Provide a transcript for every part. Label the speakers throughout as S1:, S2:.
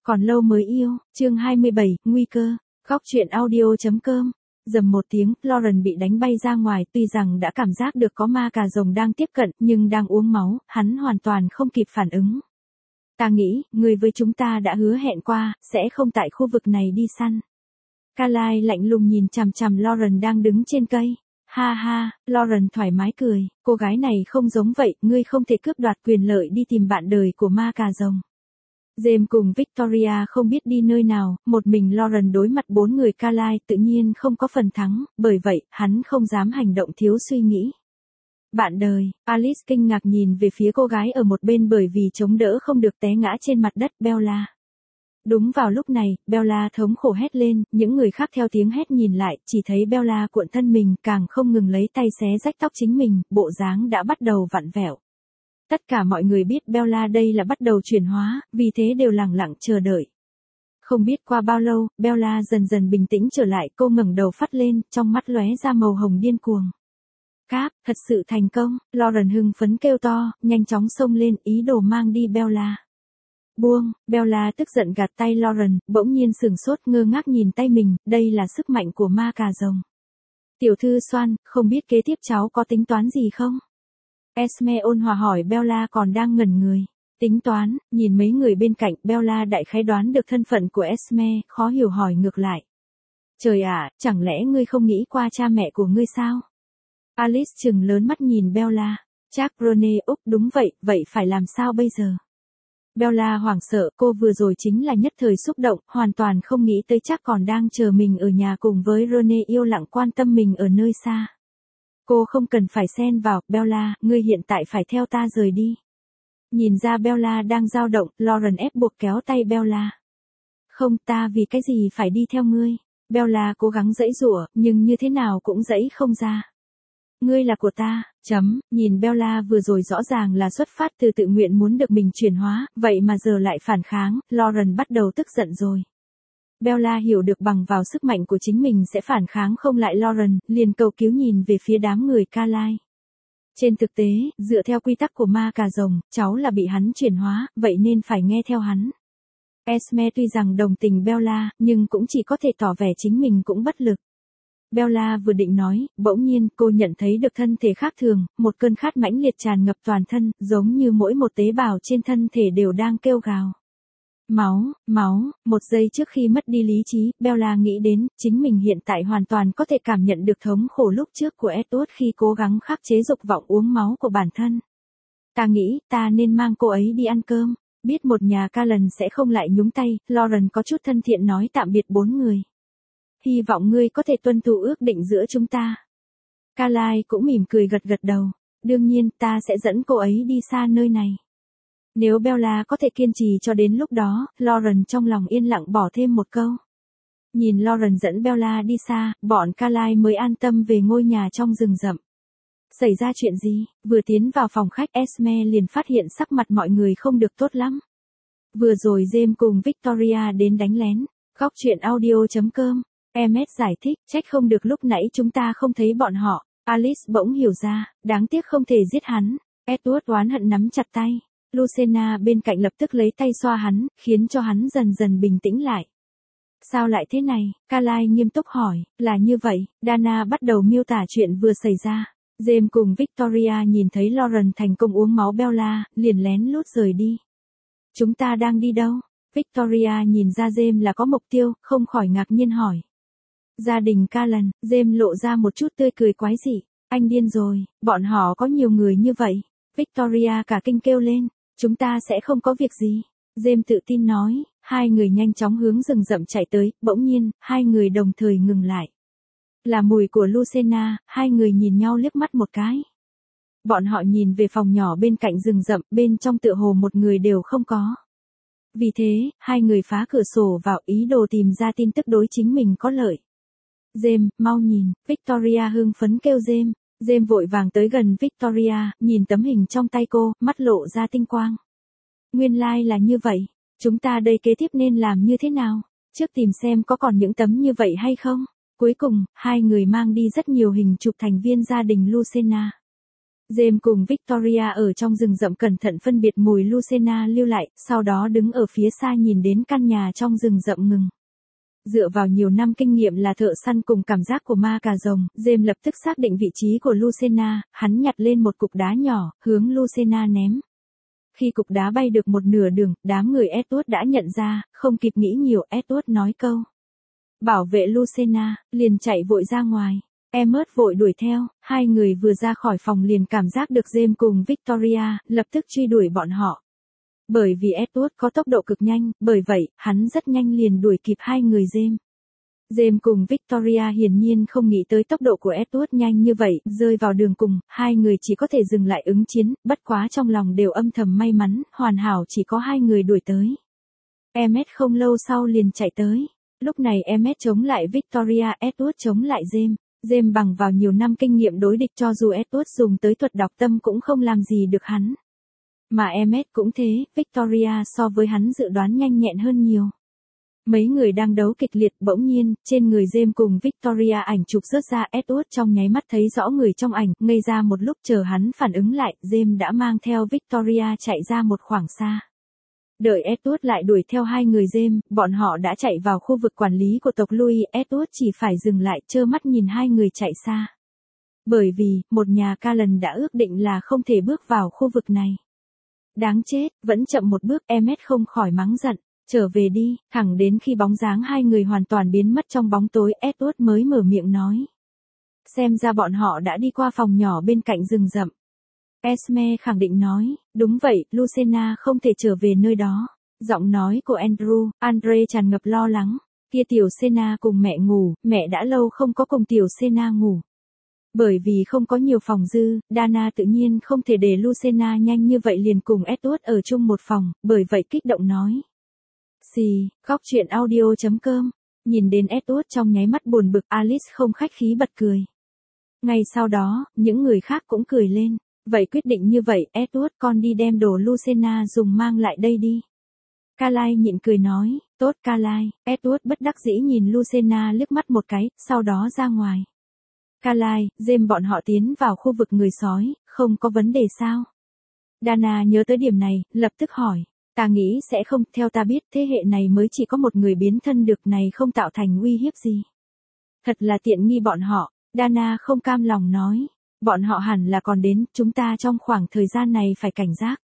S1: Còn lâu mới yêu, chương 27, nguy cơ, góc chuyện audio.com. Dầm một tiếng, Lauren bị đánh bay ra ngoài, tuy rằng đã cảm giác được có ma cà rồng đang tiếp cận, nhưng đang uống máu, hắn hoàn toàn không kịp phản ứng. Ta nghĩ, người với chúng ta đã hứa hẹn qua, sẽ không tại khu vực này đi săn. Carlyle lạnh lùng nhìn chằm chằm Lauren đang đứng trên cây. Ha ha, Lauren thoải mái cười, cô gái này không giống vậy, ngươi không thể cướp đoạt quyền lợi đi tìm bạn đời của ma cà rồng. James cùng Victoria không biết đi nơi nào, một mình Lauren đối mặt 4 người Carlyle tự nhiên không có phần thắng, bởi vậy, hắn không dám hành động thiếu suy nghĩ. Bạn đời, Alice kinh ngạc nhìn về phía cô gái ở một bên bởi vì chống đỡ không được té ngã trên mặt đất Bella. Đúng vào lúc này, Bella thống khổ hét lên, những người khác theo tiếng hét nhìn lại, chỉ thấy Bella cuộn thân mình càng không ngừng lấy tay xé rách tóc chính mình, bộ dáng đã bắt đầu vặn vẹo. Tất cả mọi người biết Bella đây là bắt đầu chuyển hóa, vì thế đều lặng lặng chờ đợi. Không biết qua bao lâu, Bella dần dần bình tĩnh trở lại, cô ngẩng đầu phát lên, trong mắt lóe ra màu hồng điên cuồng. Cáp, thật sự thành công, Lauren hưng phấn kêu to, nhanh chóng xông lên, ý đồ mang đi Bella. Buông, Bella tức giận gạt tay Lauren, bỗng nhiên sửng sốt ngơ ngác nhìn tay mình, đây là sức mạnh của ma cà rồng. Tiểu thư Swan, không biết kế tiếp cháu có tính toán gì không? Esme ôn hòa hỏi Bella còn đang ngẩn người. Tính toán, nhìn mấy người bên cạnh, Bella đại khái đoán được thân phận của Esme, khó hiểu hỏi ngược lại. Trời ạ, chẳng lẽ ngươi không nghĩ qua cha mẹ của ngươi sao? Alice trừng lớn mắt nhìn Bella. Chắc Rone Úc đúng vậy, vậy phải làm sao bây giờ? Bella hoảng sợ, cô vừa rồi chính là nhất thời xúc động, hoàn toàn không nghĩ tới chắc còn đang chờ mình ở nhà cùng với Rone yêu lặng quan tâm mình ở nơi xa. Cô không cần phải xen vào, Bella, ngươi hiện tại phải theo ta rời đi. Nhìn ra Bella đang dao động, Lauren ép buộc kéo tay Bella. Không, ta vì cái gì phải đi theo ngươi? Bella cố gắng giãy giụa, nhưng như thế nào cũng giãy không ra. Ngươi là của ta, nhìn Bella vừa rồi rõ ràng là xuất phát từ tự nguyện muốn được mình chuyển hóa, vậy mà giờ lại phản kháng, Lauren bắt đầu tức giận rồi. Bella hiểu được bằng vào sức mạnh của chính mình sẽ phản kháng không lại Lauren, liền cầu cứu nhìn về phía đám người Carlyle. Trên thực tế, dựa theo quy tắc của ma cà rồng, cháu là bị hắn chuyển hóa, vậy nên phải nghe theo hắn. Esme tuy rằng đồng tình Bella, nhưng cũng chỉ có thể tỏ vẻ chính mình cũng bất lực. Bella vừa định nói, bỗng nhiên cô nhận thấy được thân thể khác thường, một cơn khát mãnh liệt tràn ngập toàn thân, giống như mỗi một tế bào trên thân thể đều đang kêu gào. Máu, một giây trước khi mất đi lý trí, Bella nghĩ đến, chính mình hiện tại hoàn toàn có thể cảm nhận được thống khổ lúc trước của Edward khi cố gắng khắc chế dục vọng uống máu của bản thân. Ta nghĩ, ta nên mang cô ấy đi ăn cơm, biết một nhà Callan sẽ không lại nhúng tay, Lauren có chút thân thiện nói tạm biệt 4 người. Hy vọng ngươi có thể tuân thủ ước định giữa chúng ta. Carlyle cũng mỉm cười gật gật đầu, đương nhiên ta sẽ dẫn cô ấy đi xa nơi này. Nếu Bella có thể kiên trì cho đến lúc đó, Lauren trong lòng yên lặng bỏ thêm một câu. Nhìn Lauren dẫn Bella đi xa, bọn Carlyle mới an tâm về ngôi nhà trong rừng rậm. Xảy ra chuyện gì? Vừa tiến vào phòng khách Esme liền phát hiện sắc mặt mọi người không được tốt lắm. Vừa rồi James cùng Victoria đến đánh lén. Góc chuyện audio.com. MS giải thích, trách không được lúc nãy chúng ta không thấy bọn họ. Alice bỗng hiểu ra, đáng tiếc không thể giết hắn. Edward oán hận nắm chặt tay. Lucena bên cạnh lập tức lấy tay xoa hắn, khiến cho hắn dần dần bình tĩnh lại. Sao lại thế này? Carlyle nghiêm túc hỏi, là như vậy, Dana bắt đầu miêu tả chuyện vừa xảy ra. James cùng Victoria nhìn thấy Lauren thành công uống máu Bella, liền lén lút rời đi. Chúng ta đang đi đâu? Victoria nhìn ra James là có mục tiêu, không khỏi ngạc nhiên hỏi. Gia đình Callan, James lộ ra một chút tươi cười quái dị. Anh điên rồi, bọn họ có nhiều người như vậy. Victoria cả kinh kêu lên. Chúng ta sẽ không có việc gì. James tự tin nói, hai người nhanh chóng hướng rừng rậm chạy tới, bỗng nhiên, hai người đồng thời ngừng lại. Là mùi của Lucena, hai người nhìn nhau liếc mắt một cái. Bọn họ nhìn về phòng nhỏ bên cạnh rừng rậm, bên trong tựa hồ một người đều không có. Vì thế, hai người phá cửa sổ vào ý đồ tìm ra tin tức đối chính mình có lợi. James, mau nhìn, Victoria hưng phấn kêu James. James vội vàng tới gần Victoria, nhìn tấm hình trong tay cô, mắt lộ ra tinh quang. Nguyên lai là như vậy, chúng ta đây kế tiếp nên làm như thế nào? Trước tìm xem có còn những tấm như vậy hay không? Cuối cùng, hai người mang đi rất nhiều hình chụp thành viên gia đình Lucena. James cùng Victoria ở trong rừng rậm cẩn thận phân biệt mùi Lucena lưu lại, sau đó đứng ở phía xa nhìn đến căn nhà trong rừng rậm ngừng. Dựa vào nhiều năm kinh nghiệm là thợ săn cùng cảm giác của ma cà rồng, James lập tức xác định vị trí của Lucena, hắn nhặt lên một cục đá nhỏ, hướng Lucena ném. Khi cục đá bay được một nửa đường, đám người Edward đã nhận ra, không kịp nghĩ nhiều, Edward nói câu. Bảo vệ Lucena, liền chạy vội ra ngoài. Emmett vội đuổi theo, hai người vừa ra khỏi phòng liền cảm giác được James cùng Victoria, lập tức truy đuổi bọn họ. Bởi vì Edward có tốc độ cực nhanh, bởi vậy, hắn rất nhanh liền đuổi kịp hai người James. James cùng Victoria hiển nhiên không nghĩ tới tốc độ của Edward nhanh như vậy, rơi vào đường cùng, hai người chỉ có thể dừng lại ứng chiến, bất quá trong lòng đều âm thầm may mắn, hoàn hảo chỉ có hai người đuổi tới. Emmett không lâu sau liền chạy tới. Lúc này Emmett chống lại Victoria, Edward chống lại James. James bằng vào nhiều năm kinh nghiệm đối địch cho dù Edward dùng tới thuật đọc tâm cũng không làm gì được hắn. Mà Emmett cũng thế, Victoria so với hắn dự đoán nhanh nhẹn hơn nhiều. Mấy người đang đấu kịch liệt bỗng nhiên, trên người James cùng Victoria ảnh chụp rớt ra Edward trong nháy mắt thấy rõ người trong ảnh, ngây ra một lúc chờ hắn phản ứng lại, James đã mang theo Victoria chạy ra một khoảng xa. Đợi Edward lại đuổi theo hai người James, bọn họ đã chạy vào khu vực quản lý của tộc Louis, Edward chỉ phải dừng lại trơ mắt nhìn hai người chạy xa. Bởi vì, một nhà Callan đã ước định là không thể bước vào khu vực này. Đáng chết, vẫn chậm một bước, Emmett không khỏi mắng giận. Trở về đi, thẳng đến khi bóng dáng hai người hoàn toàn biến mất trong bóng tối, Edward mới mở miệng nói. Xem ra bọn họ đã đi qua phòng nhỏ bên cạnh rừng rậm. Esme khẳng định nói, đúng vậy, Lucena không thể trở về nơi đó. Giọng nói của Andre tràn ngập lo lắng. Kia tiểu Sena cùng mẹ ngủ, mẹ đã lâu không có cùng tiểu Sena ngủ. Bởi vì không có nhiều phòng dư, Dana tự nhiên không thể để Lucena nhanh như vậy liền cùng Edward ở chung một phòng, bởi vậy kích động nói. Khóc chuyện audio.com. Nhìn đến Edward trong nháy mắt buồn bực, Alice không khách khí bật cười. Ngay sau đó, những người khác cũng cười lên. Vậy quyết định như vậy, Edward con đi đem đồ Lucena dùng mang lại đây đi. Carly nhịn cười nói, tốt Carly. Edward bất đắc dĩ nhìn Lucena liếc mắt một cái, sau đó ra ngoài. Carly, James bọn họ tiến vào khu vực người sói, không có vấn đề sao? Dana nhớ tới điểm này, lập tức hỏi. Ta nghĩ sẽ không, theo ta biết thế hệ này mới chỉ có một người biến thân được này không tạo thành uy hiếp gì. Thật là tiện nghi bọn họ, Dana không cam lòng nói. Bọn họ hẳn là còn đến, chúng ta trong khoảng thời gian này phải cảnh giác.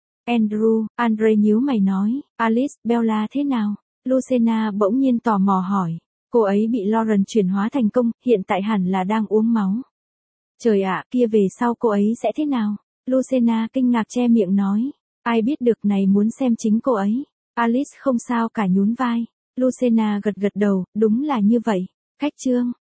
S1: Andre nhíu mày nói, Alice, Bella thế nào? Lucena bỗng nhiên tò mò hỏi. Cô ấy bị Lauren chuyển hóa thành công, hiện tại hẳn là đang uống máu. Trời ạ, kia về sau cô ấy sẽ thế nào? Lucena kinh ngạc che miệng nói. Ai biết được này muốn xem chính cô ấy. Alice không sao cả nhún vai. Lucena gật gật đầu, đúng là như vậy. Cách chương.